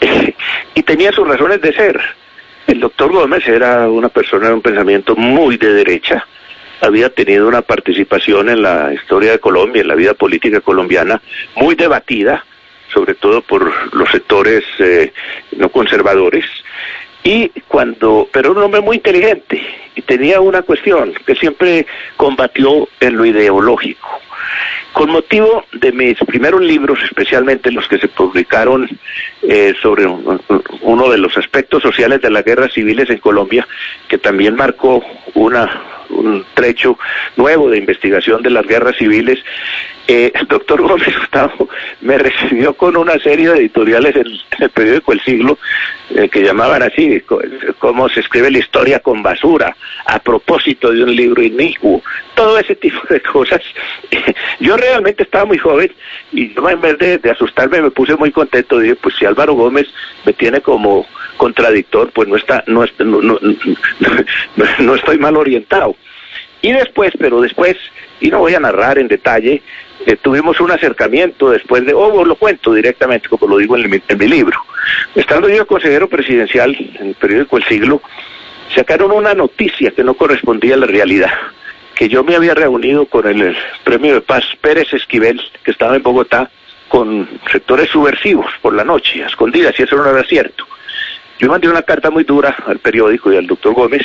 y tenía sus razones de ser. El doctor Gómez era una persona de un pensamiento muy de derecha, había tenido una participación en la historia de Colombia, en la vida política colombiana, muy debatida, sobre todo por los sectores eh, no conservadores, y cuando, pero era un hombre muy inteligente, y tenía una cuestión que siempre combatió en lo ideológico. Con motivo de mis primeros libros, especialmente los que se publicaron eh, sobre un, uno de los aspectos sociales de las guerras civiles en Colombia, que también marcó una, un trecho nuevo de investigación de las guerras civiles, eh, el doctor Gómez Hurtado me recibió con una serie de editoriales en, en el periódico El Siglo, eh, que llamaban así, cómo se escribe la historia con basura, a propósito de un libro inicuo, todo ese tipo de cosas. Yo realmente estaba muy joven y yo, en vez de, de asustarme, me puse muy contento. Dije, pues si Álvaro Gómez me tiene como contradictor, pues no está, no, no, no, no, no estoy mal orientado. Y después, pero después, y no voy a narrar en detalle, eh, tuvimos un acercamiento después de, oh, lo cuento directamente, como lo digo en mi, en mi libro. Estando yo consejero presidencial en el periódico El Siglo, sacaron una noticia que no correspondía a la realidad, que yo me había reunido con el, el Premio de Paz Pérez Esquivel, que estaba en Bogotá, con sectores subversivos por la noche, a escondidas, y eso no era cierto. Yo mandé una carta muy dura al periódico y al doctor Gómez,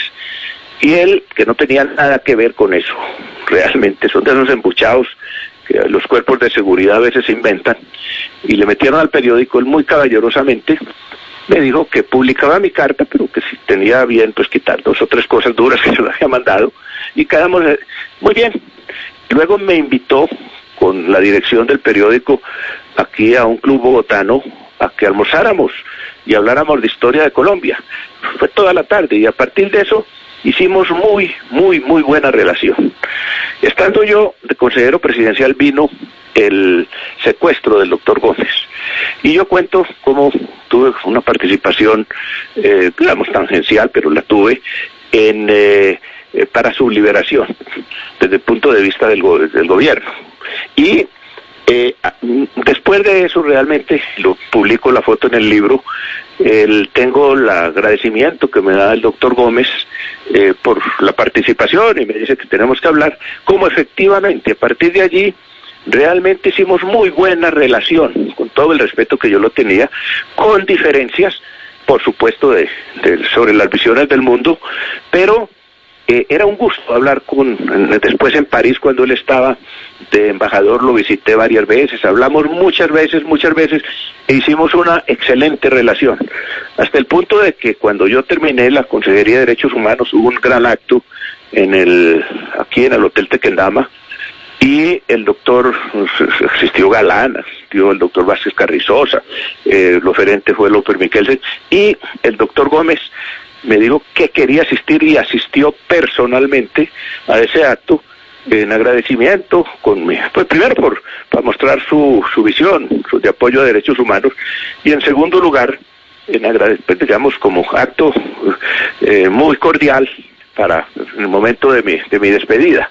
y él, que no tenía nada que ver con eso, realmente, son de esos embuchados que los cuerpos de seguridad a veces se inventan, y le metieron al periódico, él muy caballerosamente me dijo que publicaba mi carta, pero que si tenía bien, pues quitar dos o tres cosas duras que yo le había mandado, y quedamos muy bien. Luego me invitó con la dirección del periódico aquí a un club bogotano a que almorzáramos y habláramos de historia de Colombia. Fue toda la tarde, y a partir de eso hicimos muy, muy, muy buena relación. Estando yo de consejero presidencial, vino el secuestro del doctor Gómez, y yo cuento cómo tuve una participación, eh, digamos, tangencial, pero la tuve, en eh, eh, para su liberación, desde el punto de vista del, go del gobierno. Y eh, después de eso, realmente, lo publico la foto en el libro, el, tengo el agradecimiento que me da el doctor Gómez eh, por la participación, y me dice que tenemos que hablar, como efectivamente, a partir de allí, realmente hicimos muy buena relación, con todo el respeto que yo lo tenía, con diferencias, por supuesto, de, de, sobre las visiones del mundo, pero eh, era un gusto hablar con, después en París, cuando él estaba de embajador, lo visité varias veces, hablamos muchas veces, muchas veces, e hicimos una excelente relación, hasta el punto de que cuando yo terminé la Consejería de Derechos Humanos, hubo un gran acto en el, aquí en el Hotel Tequendama, y el doctor, asistió Galán, asistió el doctor Vázquez Carrizosa, eh, el oferente fue López Miquelsen, y el doctor Gómez me dijo que quería asistir, y asistió personalmente a ese acto en agradecimiento, con mi, pues primero por para mostrar su, su visión su, de apoyo a derechos humanos, y en segundo lugar, en agradecimiento, digamos, como acto eh, muy cordial para el momento de mi, de mi despedida.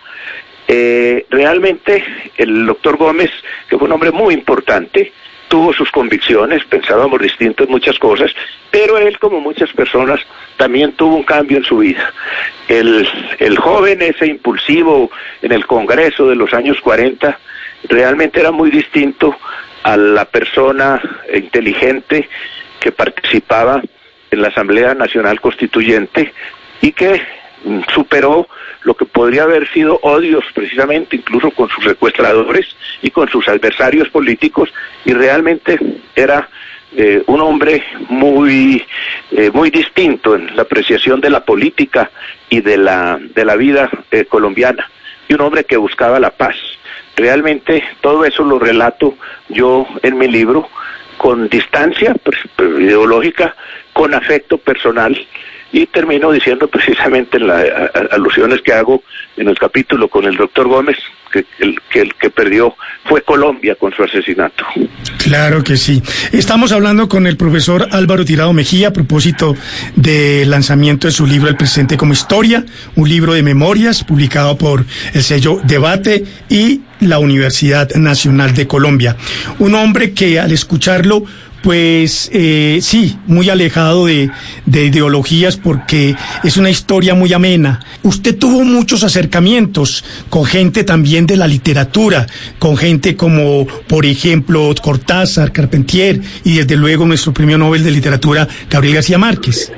Eh, realmente el doctor Gómez, que fue un hombre muy importante, tuvo sus convicciones, pensábamos distinto en muchas cosas, pero él, como muchas personas, también tuvo un cambio en su vida. El, el joven ese impulsivo en el Congreso de los años cuarenta, realmente era muy distinto a la persona inteligente que participaba en la Asamblea Nacional Constituyente y que superó lo que podría haber sido odios, precisamente, incluso con sus secuestradores y con sus adversarios políticos, y realmente era eh, un hombre muy, eh, muy distinto en la apreciación de la política y de la, de la vida eh, colombiana, y un hombre que buscaba la paz. Realmente todo eso lo relato yo en mi libro, con distancia ideológica, con afecto personal, y termino diciendo precisamente en las alusiones que hago en el capítulo con el doctor Gómez, que el, que el que perdió fue Colombia con su asesinato. Claro que sí. Estamos hablando con el profesor Álvaro Tirado Mejía a propósito del lanzamiento de su libro El presente como historia, un libro de memorias publicado por el sello Debate y la Universidad Nacional de Colombia. Un hombre que al escucharlo, pues eh, sí, muy alejado de, de ideologías, porque es una historia muy amena. Usted tuvo muchos acercamientos con gente también de la literatura, con gente como, por ejemplo, Cortázar, Carpentier y desde luego nuestro premio Nobel de Literatura, Gabriel García Márquez.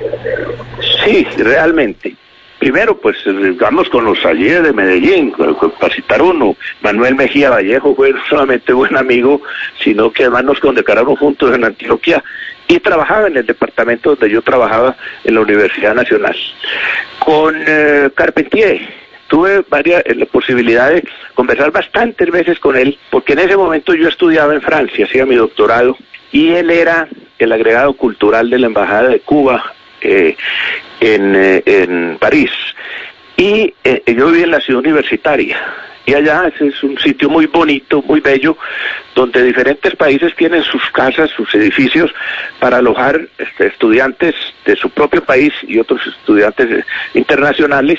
Sí, realmente. Primero, pues, vamos con los Ayer de Medellín, para citar uno. Manuel Mejía Vallejo fue no solamente buen amigo, sino que además nos condecoraron juntos en Antioquia, y trabajaba en el departamento donde yo trabajaba en la Universidad Nacional. Con eh, Carpentier tuve varias eh, la posibilidad de conversar bastantes veces con él, porque en ese momento yo estudiaba en Francia, hacía mi doctorado, y él era el agregado cultural de la Embajada de Cuba Eh, en, eh, en París, y eh, yo viví en la ciudad universitaria, y allá ese es un sitio muy bonito, muy bello, donde diferentes países tienen sus casas, sus edificios para alojar este, estudiantes de su propio país y otros estudiantes eh, internacionales.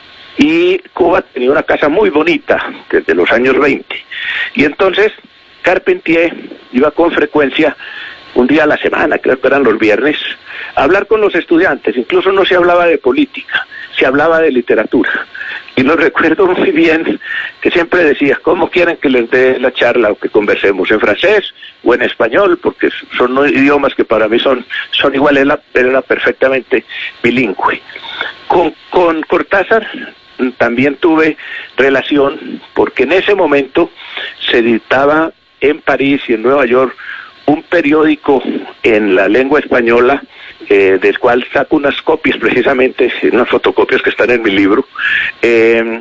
Y Cuba tenía una casa muy bonita desde los años veinte, y entonces Carpentier iba con frecuencia, un día a la semana, creo que eran los viernes, a hablar con los estudiantes. Incluso no se hablaba de política, se hablaba de literatura. Y lo recuerdo muy bien, que siempre decía, ¿cómo quieren que les dé la charla o que conversemos? ¿En francés o en español? Porque son idiomas que para mí son, son iguales, era, era perfectamente bilingüe. Con, con Cortázar también tuve relación, porque en ese momento se editaba en París y en Nueva York un periódico en la lengua española, eh, del cual saco unas copias precisamente, unas fotocopias que están en mi libro, eh,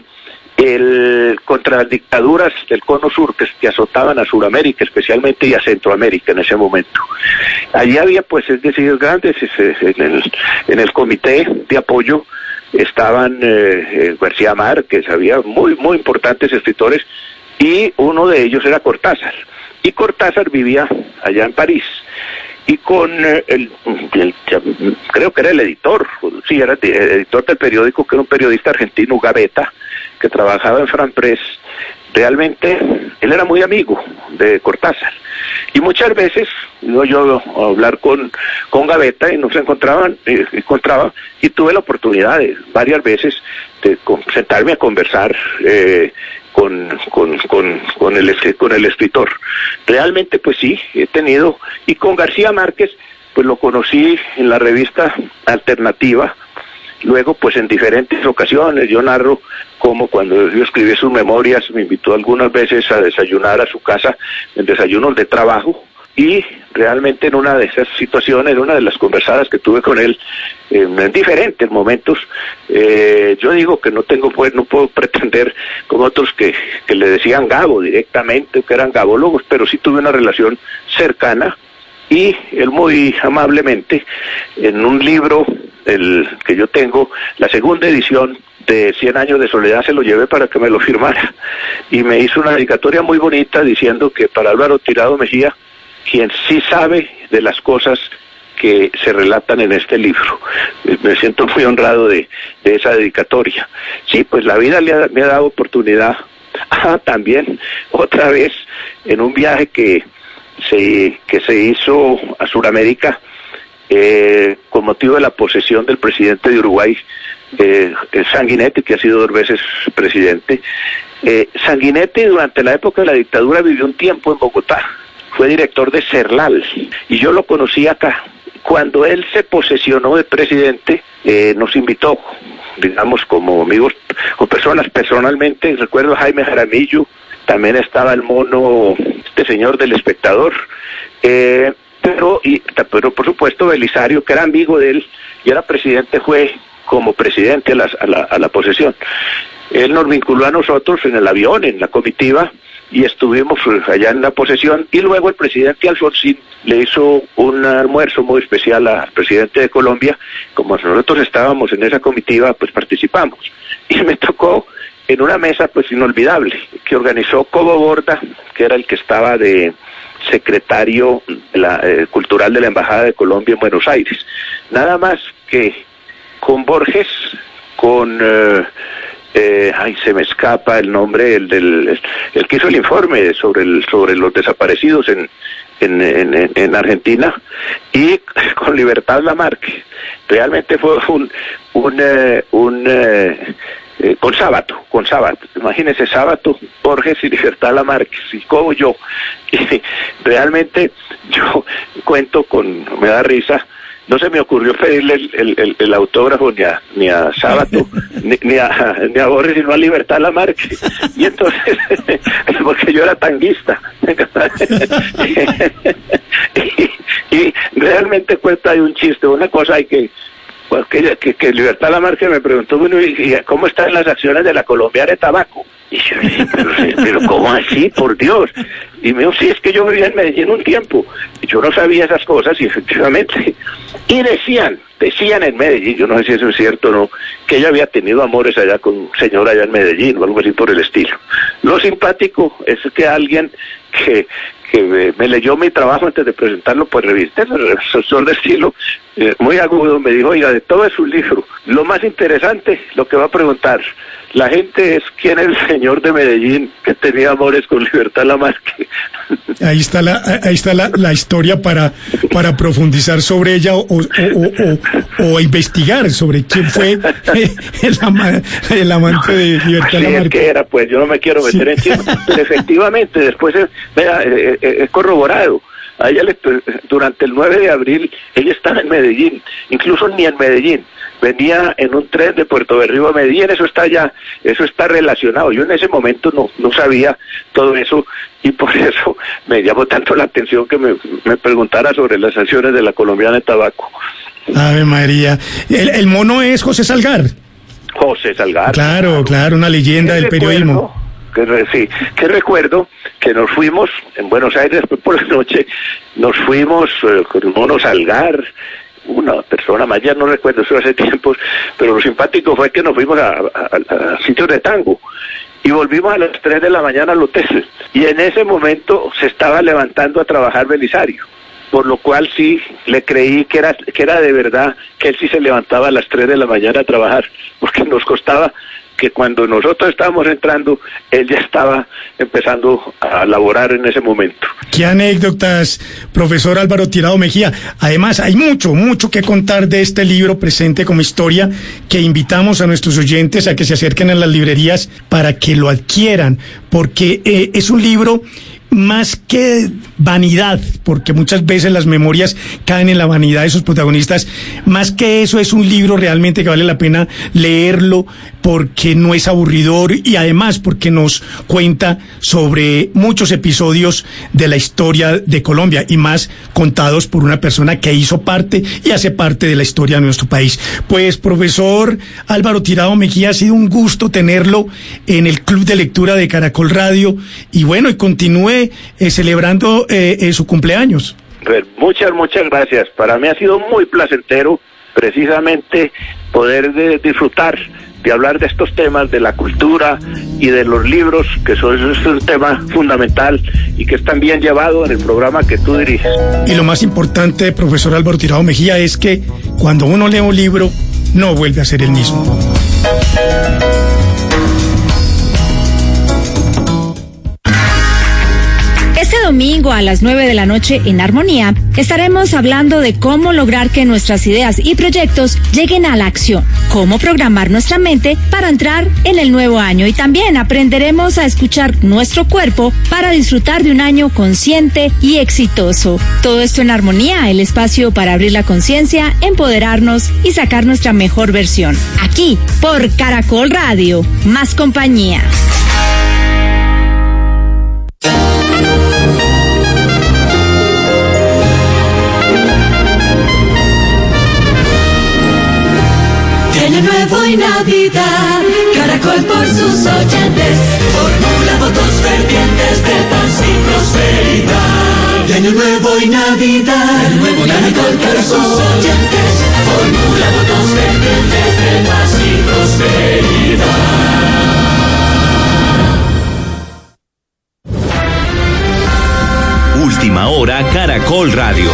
el, contra las dictaduras del Cono Sur que, que azotaban a Sudamérica especialmente y a Centroamérica en ese momento. Allí había pues es decir grandes, en el, en el comité de apoyo estaban eh, García Márquez, había muy, muy importantes escritores, y uno de ellos era Cortázar. Y Cortázar vivía allá en París, y con eh, el, el, creo que era el editor, sí, era el editor del periódico, que era un periodista argentino, Gavetta, que trabajaba en Franpress. Realmente él era muy amigo de Cortázar, y muchas veces iba yo a hablar con, con Gavetta y nos encontraban, eh, encontraba, y tuve la oportunidad de varias veces de con, sentarme a conversar eh, Con, con, con, con, el, con el escritor. Realmente pues sí, he tenido, y con García Márquez pues lo conocí en la revista Alternativa, luego pues en diferentes ocasiones. Yo narro cómo cuando yo escribí sus memorias me invitó algunas veces a desayunar a su casa en desayunos de trabajo, y realmente en una de esas situaciones, en una de las conversadas que tuve con él, eh, en diferentes momentos, eh, yo digo que no tengo, pues, no puedo pretender como otros que, que le decían Gabo directamente, que eran gabólogos, pero sí tuve una relación cercana, y él muy amablemente, en un libro el que yo tengo, la segunda edición de Cien años de soledad, se lo llevé para que me lo firmara, y me hizo una dedicatoria muy bonita diciendo que para Álvaro Tirado Mejía, quien sí sabe de las cosas que se relatan en este libro. Me siento muy honrado de, de esa dedicatoria. Sí, pues la vida le ha, me ha dado oportunidad. Ah, también, otra vez, en un viaje que se, que se hizo a Sudamérica, eh, con motivo de la posesión del presidente de Uruguay, eh, Sanguinetti, que ha sido dos veces presidente. Eh, Sanguinetti, durante la época de la dictadura, vivió un tiempo en Bogotá. Fue director de Serlal, y yo lo conocí acá. Cuando él se posesionó de presidente, eh, nos invitó, digamos, como amigos, o personas personalmente. Recuerdo a Jaime Jaramillo, también estaba el mono, este señor del Espectador. Eh, pero, y, pero por supuesto Belisario, que era amigo de él y era presidente, fue como presidente a la, a la, a la posesión. Él nos vinculó a nosotros en el avión, en la comitiva, y estuvimos allá en la posesión, y luego el presidente Alfonsín le hizo un almuerzo muy especial al presidente de Colombia. Como nosotros estábamos en esa comitiva, pues participamos, y me tocó en una mesa pues inolvidable, que organizó Cobo Borda, que era el que estaba de secretario de la, eh, cultural de la Embajada de Colombia en Buenos Aires, nada más que con Borges, con... Eh, Eh, ay, se me escapa el nombre, el del el, el que hizo el informe sobre el sobre los desaparecidos en en, en, en Argentina, y con Libertad Lamarque. Realmente fue un un eh, un eh, eh, con Sábato, con Sábato. Imagínense, Sábato, Borges y Libertad Lamarque, y como yo. Y realmente yo cuento con, me da risa. No se me ocurrió pedirle el, el, el, el autógrafo ni a, ni a Sábato, ni, ni, a, ni a Borges, sino a Libertad Lamarque. Y entonces, porque yo era tanguista. y, y realmente cuenta hay un chiste, una cosa hay que... Pues que, que, que Libertad Lamarque me preguntó, bueno, ¿y cómo están las acciones de la Colombiana de Tabaco? Y yo dije, pero, pero ¿cómo así? Por Dios. Y me dijo, sí, es que yo vivía en Medellín un tiempo. Y yo no sabía esas cosas, y efectivamente. Y decían, decían en Medellín, yo no sé si eso es cierto o no, que ella había tenido amores allá con un señor allá en Medellín, o algo así por el estilo. Lo simpático es que alguien que... que me, me leyó mi trabajo antes de presentarlo por revista, el asesor de estilo, eh, muy agudo, me dijo, oiga, de todo es un libro, lo más interesante, lo que va a preguntar la gente es quién es el señor de Medellín que tenía amores con Libertad Lamarque. Ahí está la, ahí está la, la historia para, para profundizar sobre ella o, o, o, o, o investigar sobre quién fue el, ama, el amante de Libertad Así Lamarque. Es que era, pues yo no me quiero meter sí. en chisme, pero efectivamente después es, vea, eh, eh, es corroborado. A ella le, durante el nueve de abril ella estaba en Medellín, incluso ni en Medellín, venía en un tren de Puerto Berrío a Medellín, eso está ya, eso está relacionado. Yo en ese momento no, no sabía todo eso, y por eso me llamó tanto la atención que me, me preguntara sobre las acciones de la Colombiana de Tabaco. Ave María, el, el mono es José Salgar. José Salgar. Claro, claro, claro, una leyenda del recuerdo, periodismo. Que, sí, que recuerdo que nos fuimos en Buenos Aires después por la noche, nos fuimos eh, con el mono Salgar, una persona más, ya no recuerdo, eso hace tiempos, pero lo simpático fue que nos fuimos a, a, a sitios de tango y volvimos a las tres de la mañana al hotel, y en ese momento se estaba levantando a trabajar Belisario, por lo cual sí le creí que era que era de verdad que él sí se levantaba a las tres de la mañana a trabajar, porque nos costaba que cuando nosotros estábamos entrando, él ya estaba empezando a laborar en ese momento. Qué anécdotas, profesor Álvaro Tirado Mejía. Además, hay mucho, mucho que contar de este libro Presente como Historia, que invitamos a nuestros oyentes a que se acerquen a las librerías para que lo adquieran, porque eh, es un libro más que vanidad, porque muchas veces las memorias caen en la vanidad de sus protagonistas, más que eso es un libro realmente que vale la pena leerlo, porque no es aburridor y además porque nos cuenta sobre muchos episodios de la historia de Colombia y más contados por una persona que hizo parte y hace parte de la historia de nuestro país. Pues profesor Álvaro Tirado Mejía, ha sido un gusto tenerlo en el Club de Lectura de Caracol Radio y bueno, y continúe eh, celebrando eh, eh, su cumpleaños. Muchas, muchas gracias. Para mí ha sido muy placentero precisamente poder de, disfrutar de hablar de estos temas, de la cultura y de los libros, que son, es un tema fundamental y que es también llevado en el programa que tú diriges. Y lo más importante, profesor Álvaro Tirado Mejía, es que cuando uno lee un libro, no vuelve a ser el mismo. Este domingo a las nueve de la noche en Armonía estaremos hablando de cómo lograr que nuestras ideas y proyectos lleguen a la acción, cómo programar nuestra mente para entrar en el nuevo año y también aprenderemos a escuchar nuestro cuerpo para disfrutar de un año consciente y exitoso. Todo esto en Armonía, el espacio para abrir la conciencia, empoderarnos y sacar nuestra mejor versión. Aquí por Caracol Radio, más compañía. Caracol por sus oyentes, formula votos fervientes de paz y prosperidad. De año nuevo y Navidad, el nuevo Caracol por sus oyentes, formula votos fervientes de paz y prosperidad. Última hora Caracol Radio.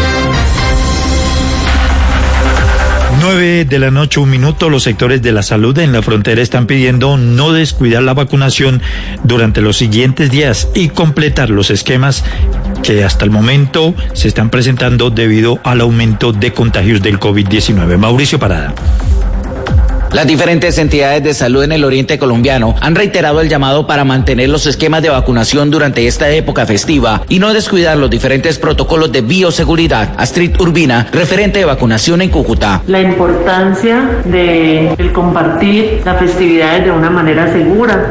nueve de la noche, un minuto. Los sectores de la salud en la frontera están pidiendo no descuidar la vacunación durante los siguientes días y completar los esquemas que hasta el momento se están presentando debido al aumento de contagios del COVID diecinueve. Mauricio Parada. Las diferentes entidades de salud en el oriente colombiano han reiterado el llamado para mantener los esquemas de vacunación durante esta época festiva y no descuidar los diferentes protocolos de bioseguridad. Astrid Urbina, referente de vacunación en Cúcuta. La importancia de el compartir las festividades de una manera segura.